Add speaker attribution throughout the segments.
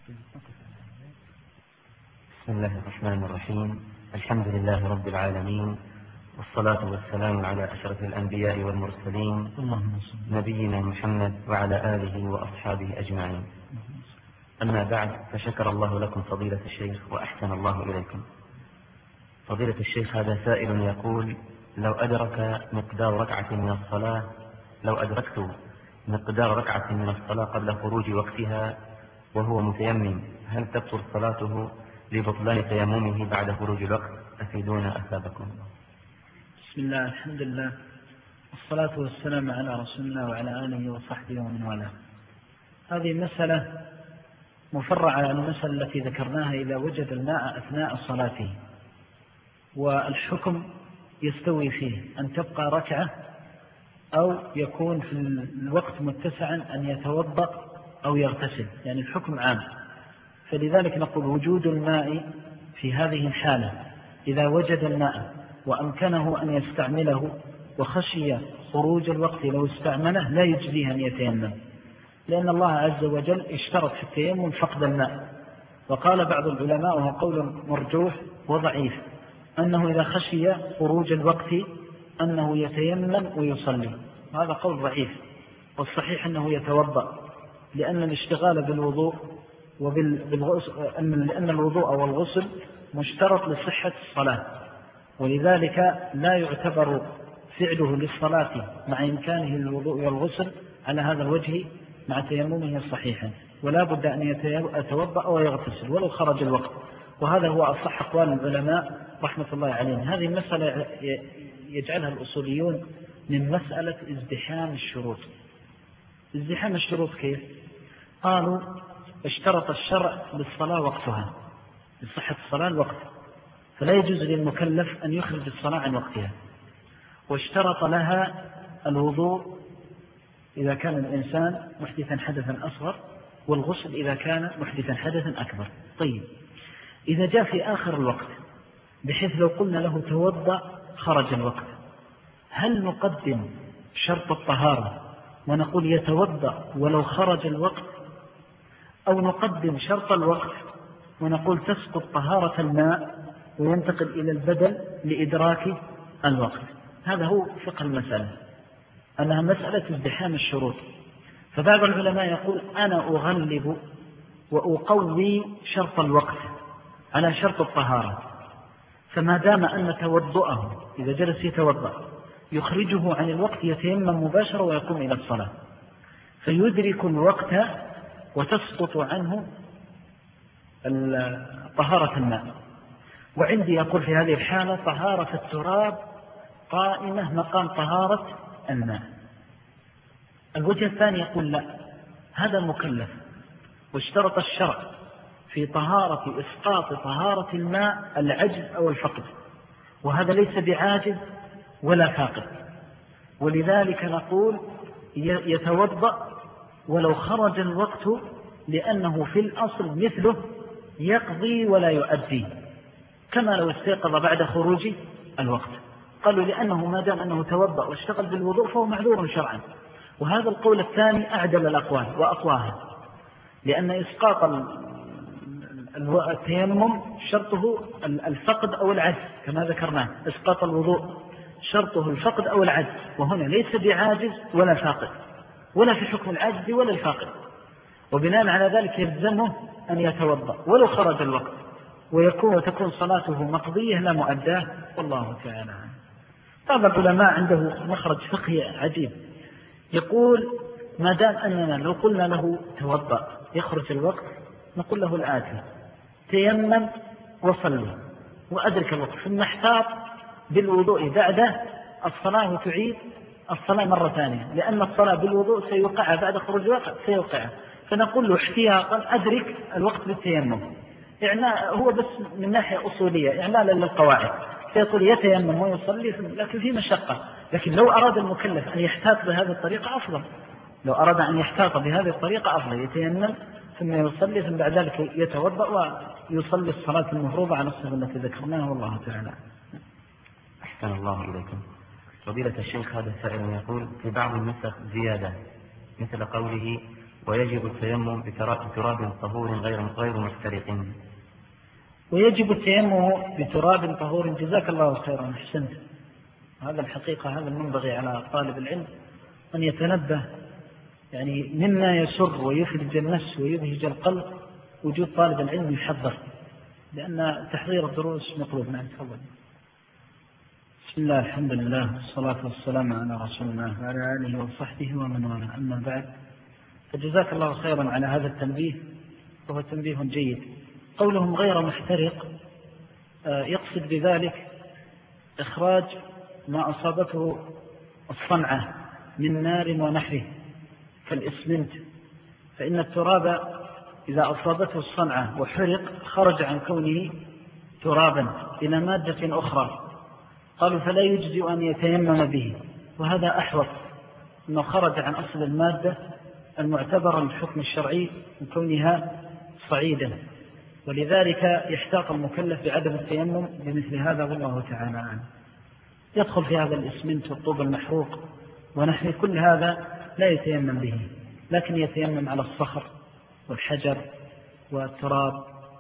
Speaker 1: بسم الله الرحمن الرحيم. الحمد لله رب العالمين، والصلاة والسلام على أشرف الأنبياء والمرسلين نبينا محمد وعلى آله وأصحابه أجمعين. أما بعد، فشكر الله لكم فضيلة الشيخ وأحسن الله إليكم. فضيلة الشيخ، هذا سائل يقول: لو أدركت مقدار ركعة من الصلاة قبل خروج وقتها وهو متيمم، هل تبطل صلاته لبطلان تيممه بعد خروج الوقت؟ أفيدونا أثابكم الله.
Speaker 2: بسم الله، الحمد لله، والصلاة والسلام على رسول الله وعلى آله وصحبه ومن والاه. هذه مسألة مفرعة عن المسألة التي ذكرناها إذا وجد الماء أثناء صلاته، والحكم يستوي فيه أن تبقى ركعة أو يكون في الوقت متسعا أن يتوضأ أو يغتسل، يعني الحكم عام. فلذلك نقول وجود الماء في هذه الحالة إذا وجد الماء وأمكنه أن يستعمله وخشي خروج الوقت لو استعمله لا يجزيه أن يتيمم، لأن الله عز وجل اشترط في التيمم فقد الماء. وقال بعض العلماء وهو قول مرجوح وضعيف أنه إذا خشي خروج الوقت أنه يتيمم ويصلي، هذا قول ضعيف، والصحيح أنه يتوضأ، لأن الاشتغال بالوضوء لأن الوضوء والغسل مشترط لصحة الصلاة، ولذلك لا يعتبر فعله للصلاة مع إمكانه الوضوء والغسل على هذا الوجه مع تيممه صحيحا، ولا بد أن يتوضأ ويغتسل ولو خرج الوقت. وهذا هو أصح أقوال العلماء رحمة الله عليهم. هذه المسألة يجعلها الأصوليون من مسألة ازدحام الشروط. ازدحام الشروط كيف؟ قالوا اشترط الشرع للصلاة وقتها، لصحة الصلاة الوقت، فلا يجوز للمكلف أن يخرج الصلاة عن وقتها. واشترط لها الوضوء إذا كان الإنسان محدثا حدثا أصغر، والغسل إذا كان محدثا حدثا أكبر. طيب، إذا جاء في آخر الوقت بحيث لو قلنا له توضأ خرج الوقت، هل نقدم شرط الطهارة ونقول يتوضأ ولو خرج الوقت، أو نقدم شرط الوقت ونقول تسقط طهارة الماء وينتقل إلى البدل لإدراك الوقت؟ هذا هو فقه المسألة، أنها مسألة ازدحام الشروط. فبعض العلماء يقول أنا أغلب وأقوي شرط الوقت على شرط الطهارة، فما دام أن توضؤه إذا جلس يتوضأ يخرجه عن الوقت يتيمم مباشرة ويقوم إلى الصلاة فيدرك الوقت وتسقط عنه طهارة الماء. وعندي يقول في هذه الحالة طهارة التراب قائمة مقام طهارة الماء. الوجه الثاني يقول لا، هذا مكلف واشترط الشرع في طهارة إسقاط طهارة الماء العجز أو الفقد، وهذا ليس بعاجز ولا فاقد، ولذلك نقول يتوضأ ولو خرج الوقت، لأنه في الأصل مثله يقضي ولا يؤدي، كما لو استيقظ بعد خروج الوقت. قالوا لأنه ما دام أنه توضأ واشتغل بالوضوء فهو معذور شرعا. وهذا القول الثاني أعدل الأقوال وأقواها، لأن إسقاط التيمم شرطه الفقد أو العجز كما ذكرناه. إسقاط الوضوء شرطه الفقد أو العجز، وهنا ليس بعاجز ولا فاقد، ولا في حكم العجز ولا الفاقد، وبناء على ذلك يلزمه أن يتوضأ ولو خرج الوقت، وتكون صلاته مقضية لا مؤداه، والله تعالى. بعض العلماء عنده مخرج فقهي عجيب، يقول ما دام أننا لو قلنا له توضأ يخرج الوقت نقول له الآتي: تيمم وصلي وأدرك الوقت، ثم احتاط بالوضوء بعد الصلاة وتعيد الصلاة مرة ثانية، لأن الصلاة بالوضوء سيوقع بعد خروج الوقت سيوقع، فنقول له احتياطا أدرك الوقت بالتيمم. هو بس من ناحية أصولية إعمالا للقواعد، فيقول يتيمم ويصلي، لكن في مشقة. لكن لو أراد المكلف أن يحتاط بهذه الطريقة أفضل، لو أراد أن يحتاط بهذه الطريقة أفضل، يتيمم ثم يصلي، ثم بعد ذلك يتوضأ ويصلي الصلاة المفروضة على الصفة التي ذكرناها، والله تعالى.
Speaker 1: أحسن الله إليكم. فضيلة الشيخ، هذا سائل يقول: في بعض النسخ زيادة مثل قوله ويجب التيمم بتراب طهور غير مفترق.
Speaker 2: ويجب التيمم بتراب طهور. جزاك الله خيرا، أحسنت. هذا الحقيقة هذا المنبغي على طالب العلم أن يتنبه، يعني مما يسر ويفرج النفس ويبهج القلب وجود طالب العلم يحضر، لأن تحضير الدروس مطلوب. نعم تفضل. بسم الله، الحمد لله، والصلاة والسلام على رسول الله وعلى آله وصحبه ومن والاه، أما بعد، فجزاك الله خيرا على هذا التنبيه، وهو تنبيه جيد. قولهم غير محترق يقصد بذلك إخراج ما أصابته الصنعة من نار ونحره كالإسمنت، فإن التراب إذا أصابته الصنعة وحرق خرج عن كونه ترابا إلى مادة أخرى، قالوا فلا يجزئ أن يتيمم به، وهذا أحوط، أنه خرج عن أصل المادة المعتبرة للحكم الشرعي من كونها صعيدا، ولذلك يحتاط المكلف بعدم التيمم بمثل هذا، والله تعالى عنه. يدخل في هذا الإسمنت والطوب المحروق ونحن كل هذا لا يتيمم به، لكن يتيمم على الصخر والحجر والتراب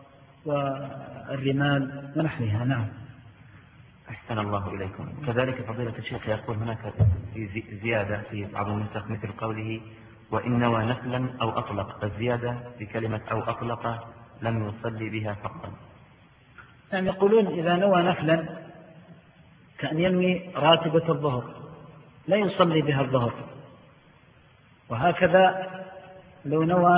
Speaker 2: والرمال ونحوها. نعم.
Speaker 1: أحسن الله إليكم. كذلك فضيلة الشيخ يقول هناك زيادة في بعض النسخ مثل قوله وإن نوى نفلا أو أطلق، الزيادة بكلمة أو أطلق لم يصلي بها فقط.
Speaker 2: يعني يقولون إذا نوى نفلا كأن ينوي راتبة الظهر لا يصلي بها الظهر، وهكذا لو نوى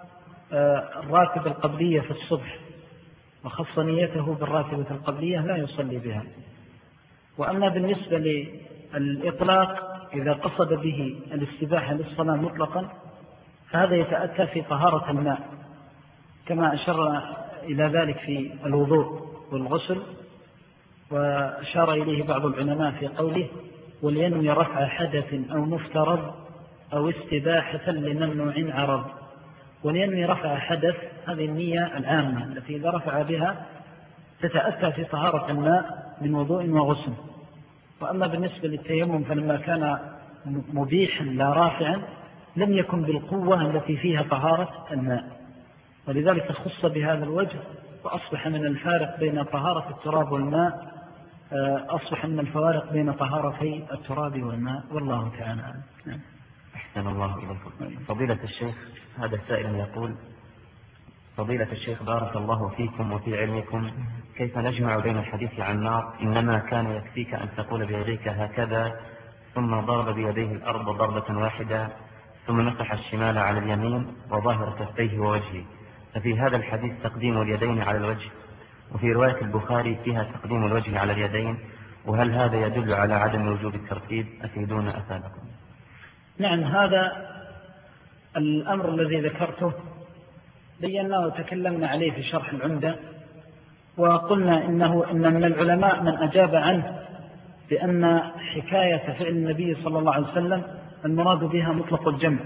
Speaker 2: الراتبة القبلية في الصبح وخص نيته بالراتبة القبلية لا يصلي بها. وأما بالنسبة للإطلاق إذا قصد به الاستباحة للصلاة مطلقا فهذا يتأتى في طهارة الماء، كما أشار إلى ذلك في الوضوء والغسل، وأشار إليه بعض العلماء في قوله ولينوي رفع حدث أو مفترض أو استباحة لممنوع عرض. ولينوي رفع حدث، هذه النية العامة التي إذا رفع بها تتأتى في طهارة الماء من وضوء وغسل. وأما بالنسبة للتيمم فلما كان مبيحا لا رافعا لم يكن بالقوة التي فيها طهارة الماء، ولذلك خص بهذا الوجه، وأصبح من الفارق بين طهارة التراب والماء أصبح من الفوارق بين طهارتي التراب والماء، والله تعالى عنه.
Speaker 1: أحسن الله إليكم. فضيلة الشيخ، هذا سائل يقول فضيلة الشيخ بارك الله فيكم وفي علمكم، كيف نجمع بين الحديث عن النار إنما كان يكفيك أن تقول بيديك هكذا ثم ضرب بيديه الأرض ضربة واحدة ثم مسح الشمال على اليمين وظاهر كفيه ووجهه، ففي هذا الحديث تقديم اليدين على الوجه، وفي رواية البخاري فيها تقديم الوجه على اليدين، وهل هذا يدل على عدم وجوب الترتيب؟ أفيدون أفادكم.
Speaker 2: نعم، هذا الأمر الذي ذكرته بينا وتكلمنا عليه في شرح العمدة، وقلنا إن من العلماء من أجاب عنه بأن حكاية فعل النبي صلى الله عليه وسلم المراد بها مطلق الجمع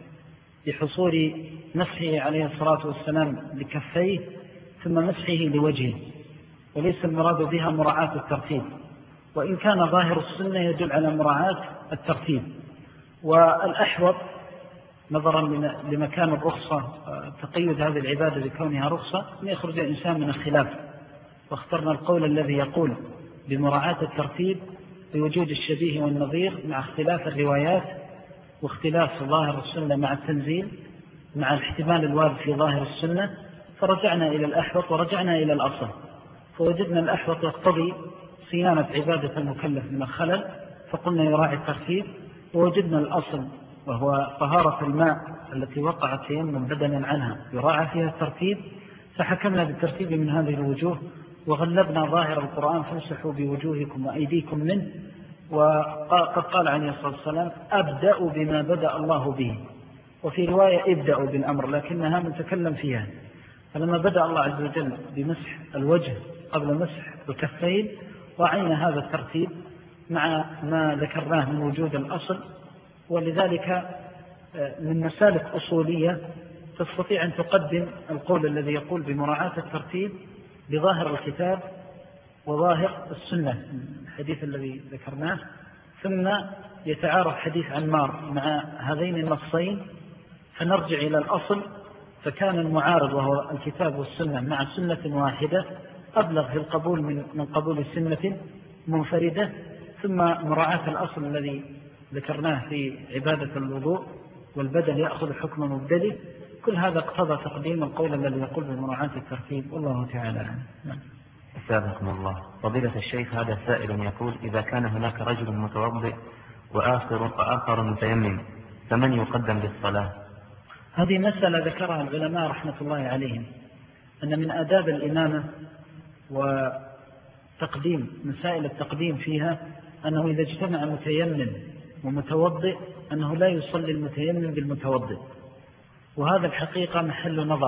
Speaker 2: بحصول مسحه عليه الصلاة والسلام لكفيه ثم مسحه لوجهه، وليس المراد بها مراعاة الترتيب، وإن كان ظاهر السنة يدل على مراعاة الترتيب. والأحوط نظرا لمكان الرخصة تقيد هذه العبادة بكونها رخصة أن يخرج الإنسان من الخلاف، واخترنا القول الذي يقول بمراعاة الترتيب بوجود الشبيه والنظير مع اختلاف الروايات واختلاف ظاهر السنة مع التنزيل مع الاحتمال الوارد في ظاهر السنة، فرجعنا إلى الأحوط ورجعنا إلى الأصل، فوجدنا الأحوط يقتضي صيانة عبادة المكلف من الخلل فقلنا يراعي الترتيب، ووجدنا الأصل وهو طهارة الماء التي وقع التيمم بدلا عنها يراعى فيها الترتيب، فحكمنا بالترتيب من هذه الوجوه، وغلبنا ظاهر القرآن فامسحوا بوجوهكم وأيديكم منه، وقد قال عليه الصلاة والسلام أبدأوا بما بدأ الله به، وفي رواية ابدأوا بالأمر لكنها متكلم فيها، فلما بدأ الله عز وجل بمسح الوجه قبل مسح الكفين وعينا هذا الترتيب مع ما ذكرناه من وجود الأصل. ولذلك من مسالك أصولية تستطيع أن تقدم القول الذي يقول بمراعاة الترتيب بظاهر الكتاب وظاهر السنة الحديث الذي ذكرناه، ثم يتعارض حديث عمار مع هذين النصين فنرجع إلى الأصل، فكان المعارض وهو الكتاب والسنة مع سنة واحدة أبلغ في القبول من قبول سنة منفردة، ثم مراعاة الأصل الذي ذكرناه في عبادة الوضوء والبدن يأخذ حكم مبتدئ. كل هذا اقتضى تقديم القول الذي يقول بمراعاة الترتيب، والله تعالى أعلم.
Speaker 1: أثابكم الله. فضيلة الشيخ، هذا سائل يقول: إذا كان هناك رجل متوضئ وآخر متيمم، فمن يقدم للصلاة؟
Speaker 2: هذه مسألة ذكرها العلماء رحمة الله عليهم، أن من آداب الإمامة وتقديم مسائل التقديم فيها أنه إذا اجتمع متيمم ومتوضئ أنه لا يصلي المتيمم بالمتوضئ، وهذا الحقيقة محل نظر.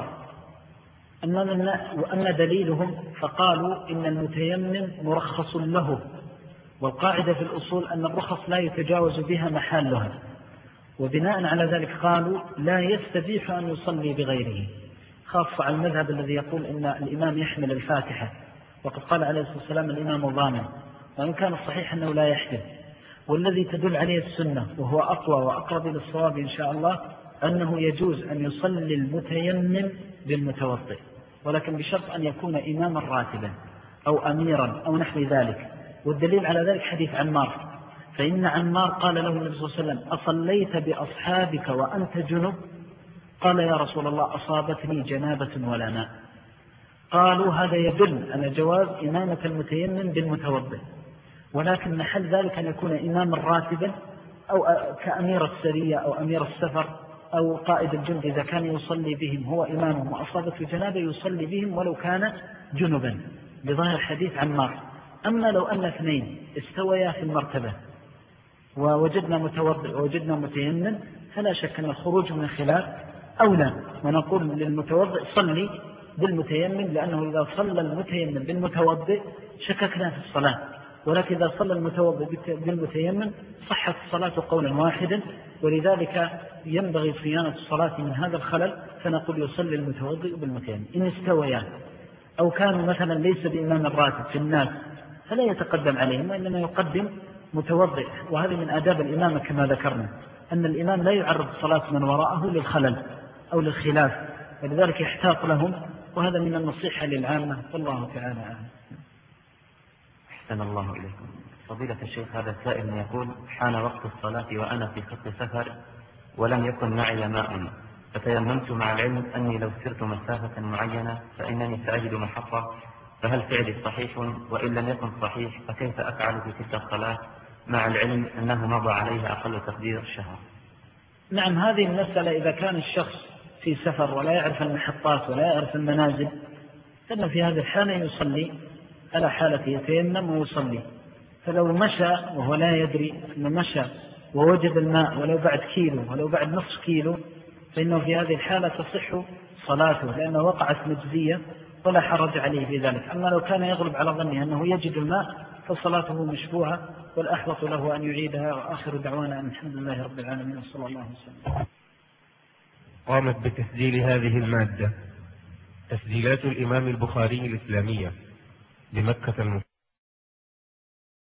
Speaker 2: وأما دليلهم فقالوا إن المتيمم مرخص له، والقاعدة في الأصول أن الرخص لا يتجاوز بها محلها، وبناء على ذلك قالوا لا يستبيح أن يصلي بغيره، خاصة على المذهب الذي يقول إن الإمام يحمل الفاتحة، وقد قال عليه الصلاة والسلام الإمام ضامن، وإن كان الصحيح أنه لا يحدث. والذي تدل عليه السنة وهو أقوى وأقرب للصواب إن شاء الله أنه يجوز أن يصلي المتيمم بالمتوضئ، ولكن بشرط أن يكون إماما راتبا أو أميرا أو نحو ذلك. والدليل على ذلك حديث عمار، فإن عمار قال له النبي صلى الله عليه وسلم: أصليت بأصحابك وأنت جنب؟ قال: يا رسول الله أصابتني جنابة ولا ماء. قالوا هذا يدل على جواز إمامة المتيمم بالمتوضئ، ولكن محل ذلك أن يكون إماما راتبا أو كأمير السرية أو أمير السفر أو قائد الجند، إذا كان يصلي بهم هو إمامهم وأصابته جنابة يصلي بهم ولو كان جنبا بظاهر حديث عمار. أما لو أن اثنين استويا في المرتبة ووجدنا متوضئ ووجدنا متيمم، فلا شك أن الخروج من الخلاف أولى، ونقول للمتوضئ صلي بالمتيمم، لأنه إذا صلى المتيمم بالمتوضئ شككنا في الصلاة، ولكن إذا صلى المتوضئ بالمتيمم صحت الصلاة قولا واحدا، ولذلك ينبغي صيانة الصلاة من هذا الخلل، فنقول يصلي المتوضئ بالمتيمم. إن استويا أو كانوا مثلا ليس بإمام الراتب في الناس فلا يتقدم عليهم، وإنما يقدم متوضئ. وهذا من آداب الإمامة كما ذكرنا، أن الإمام لا يعرض صلاة من وراءه للخلل أو للخلاف، ولذلك يحتاط لهم، وهذا من النصيحة للعامة، والله تعالى أعلم.
Speaker 1: أحسن الله إليكم. فضيلة الشيخ، هذا سائل يقول: حان وقت الصلاة وأنا في خط سفر ولم يكن معي ماء، فتيممت مع العلم أني لو سرت مسافة معينة فإنني سأجد محطة، فهل فعلي صحيح؟ وإن لم يكن صحيح فكيف أفعل في تلك الصلاة مع العلم أنه مضى عليها أقل تقدير شهر؟
Speaker 2: نعم، هذه المسألة إذا كان الشخص في سفر ولا يعرف المحطات ولا يعرف المنازل، فإن في هذه الحالة يصلي على حالة يتيمم ويصلي. فلو مشى وهو لا يدري أنه مشى ووجد الماء ولو بعد كيلو ولو بعد نصف كيلو، فإنه في هذه الحالة تصح صلاته، لأنه وقعت مجزية ولا حرج عليه في ذلك. أما لو كان يغلب على ظنه أنه يجد الماء فصلاته مشبوهة، والأحوط له أن يعيدها. وآخر دعوانا أن الحمد لله رب العالمين صلى الله عليه وسلم.
Speaker 3: قامت بتسجيل هذه المادة تسجيلات الإمام البخاري الإسلامية بمكة المكرمة.